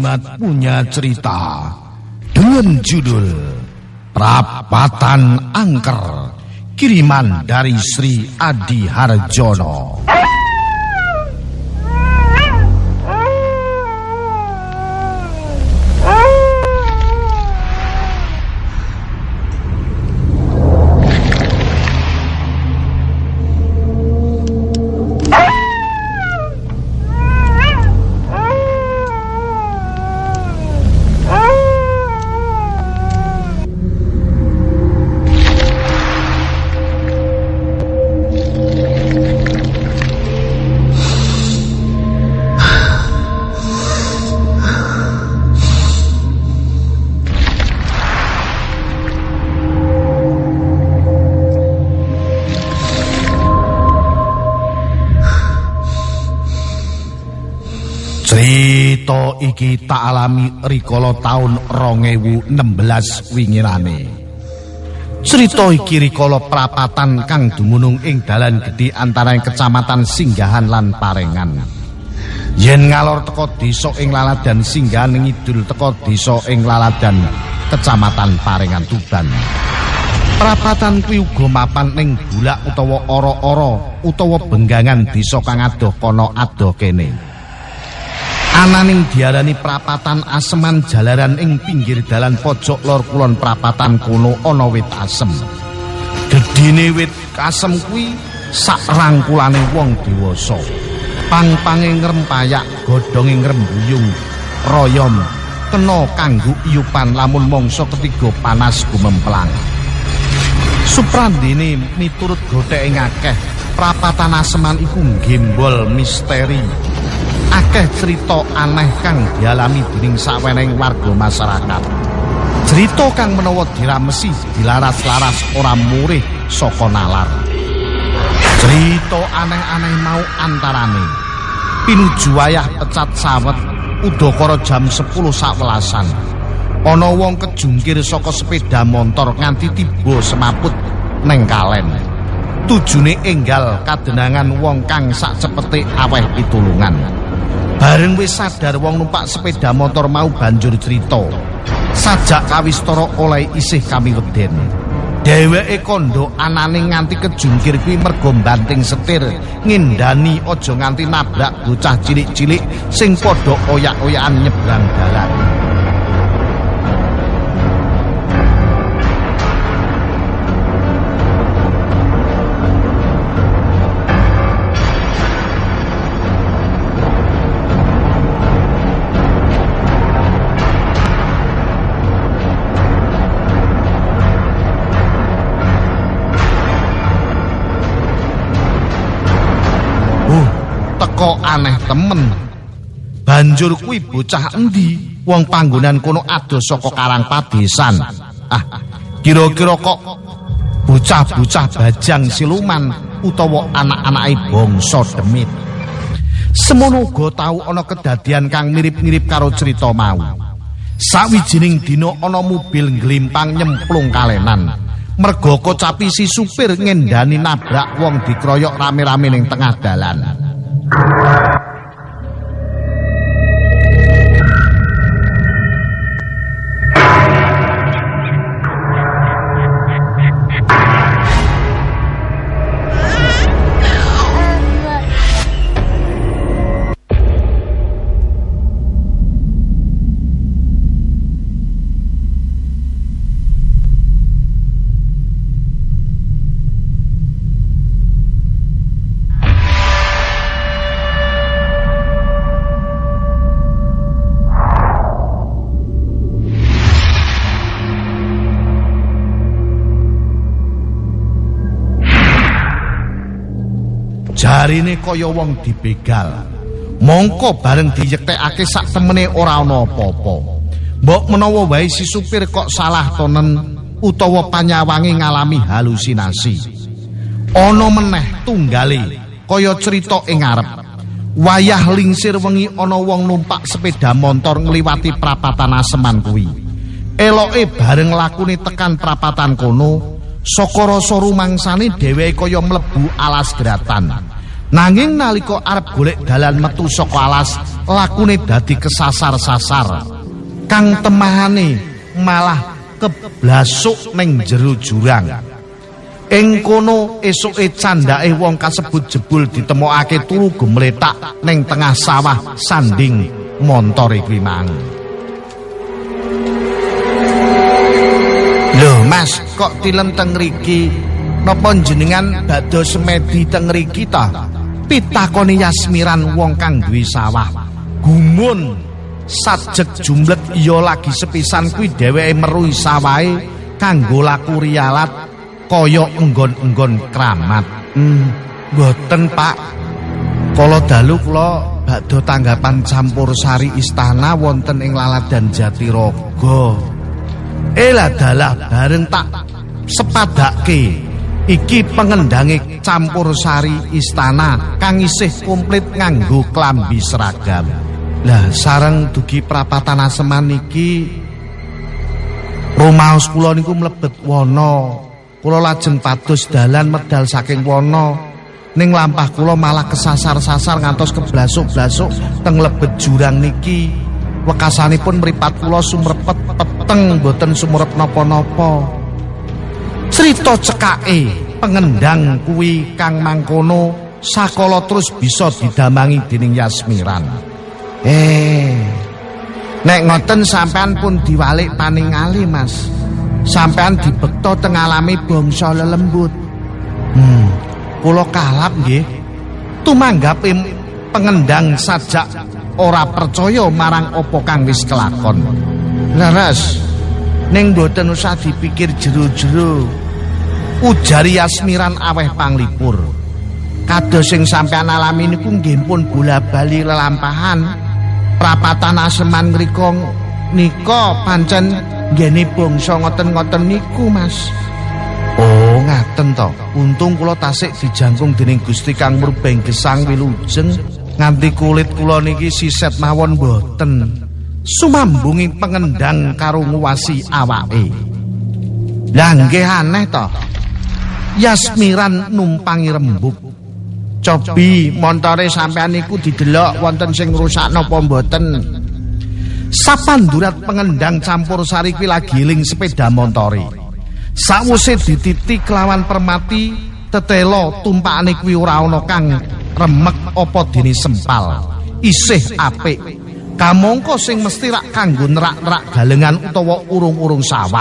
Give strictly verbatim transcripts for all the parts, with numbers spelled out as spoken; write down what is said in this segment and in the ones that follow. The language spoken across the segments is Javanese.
Jimat punya cerita dengan judul Prapatan Angker, kiriman dari Sri Adi Harjono. Cerita iki tak alami rikala taun rong ewu enem belas wingirane. Cerita iki rikala prapatan kang dumunung ing dalan gedhe antaraning Kecamatan Singgahan lan Parengan. Yen ngalor teka desa ing Laladan Singgahan ngidul teka desa ing Laladan Kecamatan Parengan Tuban. Prapatan kuwi uga mapan ning bulak utawa ora-ora utawa benggangan desa kang adoh kono adoh kene. Ananing diarani Prapatan Aseman jalaran ing pinggir dalan pojok lor kulon prapatan kono ana wit asem. Gedine wit asem kuwi sak rangkulane wong dewasa. Pang-pange ngrempayak, godhonge ngrembuyung, royom kena kanggo iyupan lamun mangsa ketiga panas gumemplang. Suprandene miturut gotheke akeh, Prapatan Aseman iku gembol misteri. Akeh cerita aneh kang dialami dening saweneng warga masyarakat. Cerita kang menawa diramesi dilaras-laras ora murih saka nalar. Cerita aneh-aneh mau antarane pinuju wayah pecat sawet udakara jam sepuluh sawelasan. Ana wong kejungkir saka sepeda motor nganti tiba semaput neng Kalen. Tujune enggal kadenangan wong kang sak cepete aweh pitulungan. Bareng wis sadar wong numpak sepeda motor mau banjur cerita. Sajak kawistara oleh isih kamiweden. Dheweke kandha anane nganti kejungkir kuwi mergo banting setir ngindani aja nganti nabrak bocah cilik-cilik sing padha oyak-oyakan nyebrang dalan. Kok aneh temen. Banjur kuwi bocah endi? Wong panggonan kono adoh saka Karang Padesan. Ah, kira-kira kok bocah-bocah Bajang Siluman utawa anak-anake bangsa Demit. Semono uga tau ana kedadian kang mirip-mirip karo cerita mau. Sawijining dina ana mobil nglimpang nyemplung kalenan. Merga kocapi si supir ngendani nabrak wong dikroyok rame-rame ning tengah dalan. Jarine kaya wong dibegal. Mongko bareng diyektekake sak temene ora ana apa-apa. Mbok menawa wae si supir kok salah tonen utawa panyawange ngalami halusinasi. Ana meneh tunggale kaya cerita ing ngarep. Wayah lingsir wengi ana wong numpak sepeda motor ngliwati Prapatan Aseman kuwi. Eloke bareng lakune tekan prapatan kono, saka rasa rumangsane dheweke kaya mlebu alas dratan. Nanging nalika arep golek dalan metu saka alas, lakune dadi kesasar-sasar. Kang temahane malah keblasuk ning jero jurang. Ing kono esuke candake wong kasebut jebul ditemokake turu gemletak ning tengah sawah sanding montore kuwi mang. Loh Mas, kok tilem teng mriki? Napa jenengan badhe semedi teng mriki ta? Pitakoni Yasmiran wong kang duwe sawah. Gumun sajeg jumlet iya lagi sepisan kuwi dheweke meruhi sawahe kanggo laku rialat kaya enggon-enggon kramat. Hmm, mboten Pak. Kala dalu kula badhe tanggapan campur sari istana wonten ing Laladan Jatirogo. Elah dalah bareng tak sepadake. Iki pengendange campur sari istana kang isih komplit nganggo klambi seragam. Lah sareng dugi prapatan aseman iki rumaos kula niku mlebet wana. Kula lajeng pados dalan medal saking wana. Ning lampah kula malah kesasar-sasar ngantos keblasuk-blasuk teng lebet jurang niki. Wekasanipun mripat kula sumrepet peteng boten sumurep napa-napa. Cerita cekake pengendang kuwi kang mangkono sakala terus bisa didamangi dening Yasmiran. Eh, nek ngoten sampean pun diwalik paningali Mas. Sampean dibekta teng alami bangsa lelembut. Hmm, kula kalap nggih. Tumanggape pengendang sajak ora percaya marang apa kang wis kelakon. Leres, ning mboten usah dipikir jero-jero. Ujari Yasmiran aweh panglipur. Kados sing sampean alami niku nggih pun bola-bali lelampahan. Prapatan aseman ngrika nika pancen nggene bangsa ngoten-ngoten niku, Mas. Oh, ngaten to. Untung kula tasik dijangkung dening Gusti Kang Murbeng Gesang Wilujeng nganti kulit kula niki siset mawon mboten. Sumambungi pengendang karo nguwasi awake. Lah nggih aneh to. Yasmiran numpangi rembug. Cobi montore sampean niku didelok wonten sing rusak napa mboten. Sapandurat pengendang campur sari kuwi lagi ling sepeda montore. Sawise dititi kelawan permati, tetelo tumpakane kuwi ora ana kang remek apa dene sempal. Isih apik. Kamangka sing mesti rak kanggo nerak-nerak galengan utawa urung-urung sawah.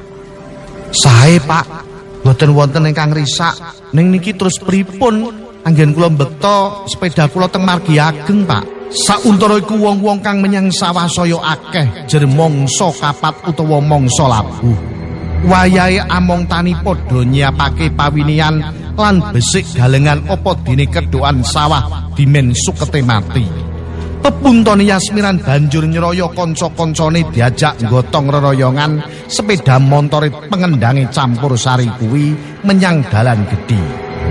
Sae, Pak. Boten wonten ingkang risak. Ning niki terus pripun? Anggen kula mbekta sepeda kula teng margi ageng, Pak. Sauntara iku wong-wong kang menyang sawah saya akeh, jer mangsa kapat utawa mangsa labuh. Wayahe among tani padha nyiapake pawinian lan besik galengan apa dene kedhokan sawah dimen sukete mati. Pepuntone Yasmiran banjur nyeraya kanca-kancane diajak nggotong reroyongan sepeda montore pengendange campur sari kuwi menyang dalan gedhi.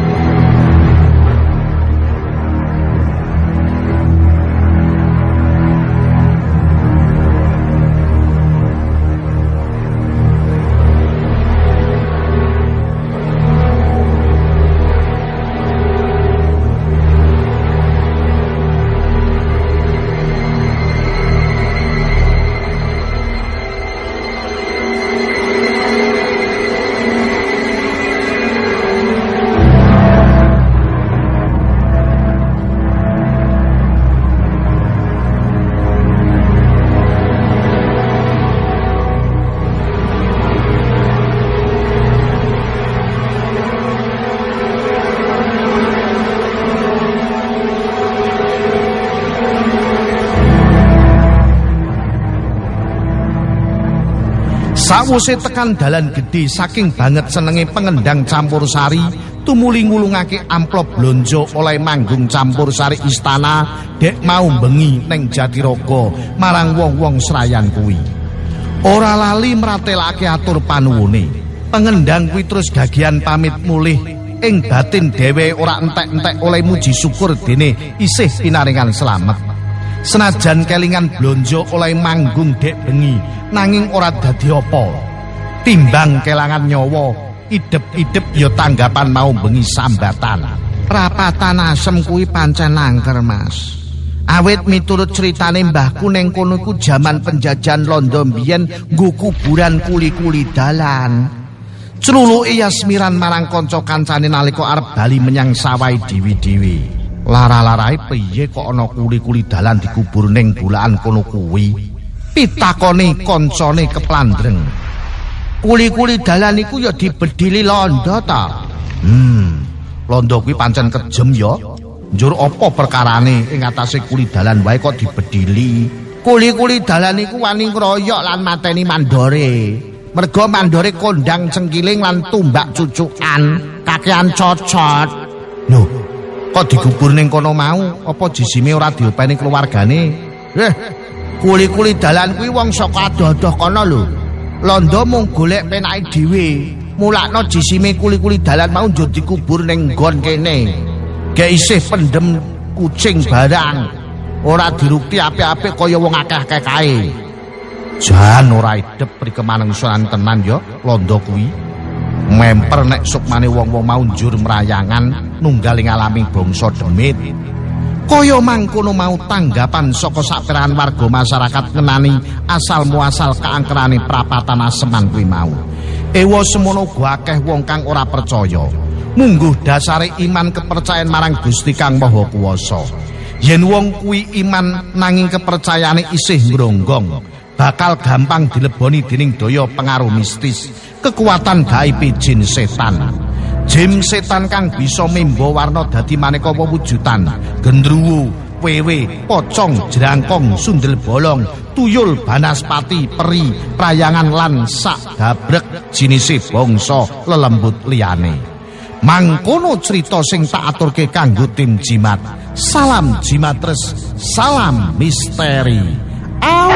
Sawise tekan dalan gedhe saking banget senenge pengendang campur sari tumuli ngulungake amplop blonjo oleh manggung campur sari istana dek mau bengi ning Jatirogo marang wong-wong serayan kuwi. Ora lali mratelake atur panuwune. Pengendang kuwi terus gagian pamit mulih ing batin dhewe ora entek-entek oleh muji syukur dene isih pinaringan slamet. Senajan kelingan blonjo oleh manggung dek bengi nanging ora dadi apa. Timbang kelangan nyawa, idep-idep ya tanggapan mau bengi sambatan. prapatan asem kuwi pancen angker, Mas. Awit miturut ceritane mbahku neng kono iku jaman penjajahan Londo mbiyen nggo kuburan kuli-kuli dalan. Cruluke Yasmiran marang kanca kancane nalika arep bali menyang sawai dewi-dewi. Lara-larae piye kok ana kuli-kuli dalan dikubur ning bulakan kono kuwi? Pitakone kancane keplandreng. Kuli-kuli dalan iku ya dibedili Londo ta? Hmm, Londo kuwi pancen kejem ya. Njur apa perkarane ing atase kuli dalan wae kok dibedili? Kuli-kuli dalan iku wani ngroyok lan mateni mandore. Merga mandore kondang cengkiling lan tumbak cucukan, kakean cocot. Lho, kok digubur ning kono mau? Apa jisime ora diopeni keluargane? Eh, kuli-kuli dalan kuwi wong saka adoh-adoh kono lho. Londo mung golek penake dhewe. Mulakno jisime kuli-kuli dalan mau njur dikubur ning nggon kene. Gak isih pendem kucing barang. Ora dirukti apik-apik kaya wong akeh-akeh kae. Jan ora idep prikemanungsan tenan ya Londo kuwi. Memper nek sukmane wong-wong mau njur merayangan nunggal ing alaming bangsa demit. Kaya mangkono mau tanggapan saka saperahan warga masyarakat ngenani asal muasal keangkerane prapatan aseman kuwi mau. Ewa semono uga akeh wong kang ora percaya. Mungguh dasare iman kepercayaan marang Gusti Kang Maha Kuwasa. Yen wong kuwi iman nanging kepercayaane isih ngronggong, bakal gampang dileboni dening daya pengaruh mistis, kekuatan gaib jin setan. Jin setan kang bisa memba warna dadi maneka wewujudan, gendruwo, wewe, pocong, jerangkong, sundel bolong, tuyul, banaspati, peri, prayangan lan sak gabrek jinise bangsa lelembut liyane. Mangkono cerita sing tak aturke kanggo tim jimat. Salam jimatres, salam misteri. Au.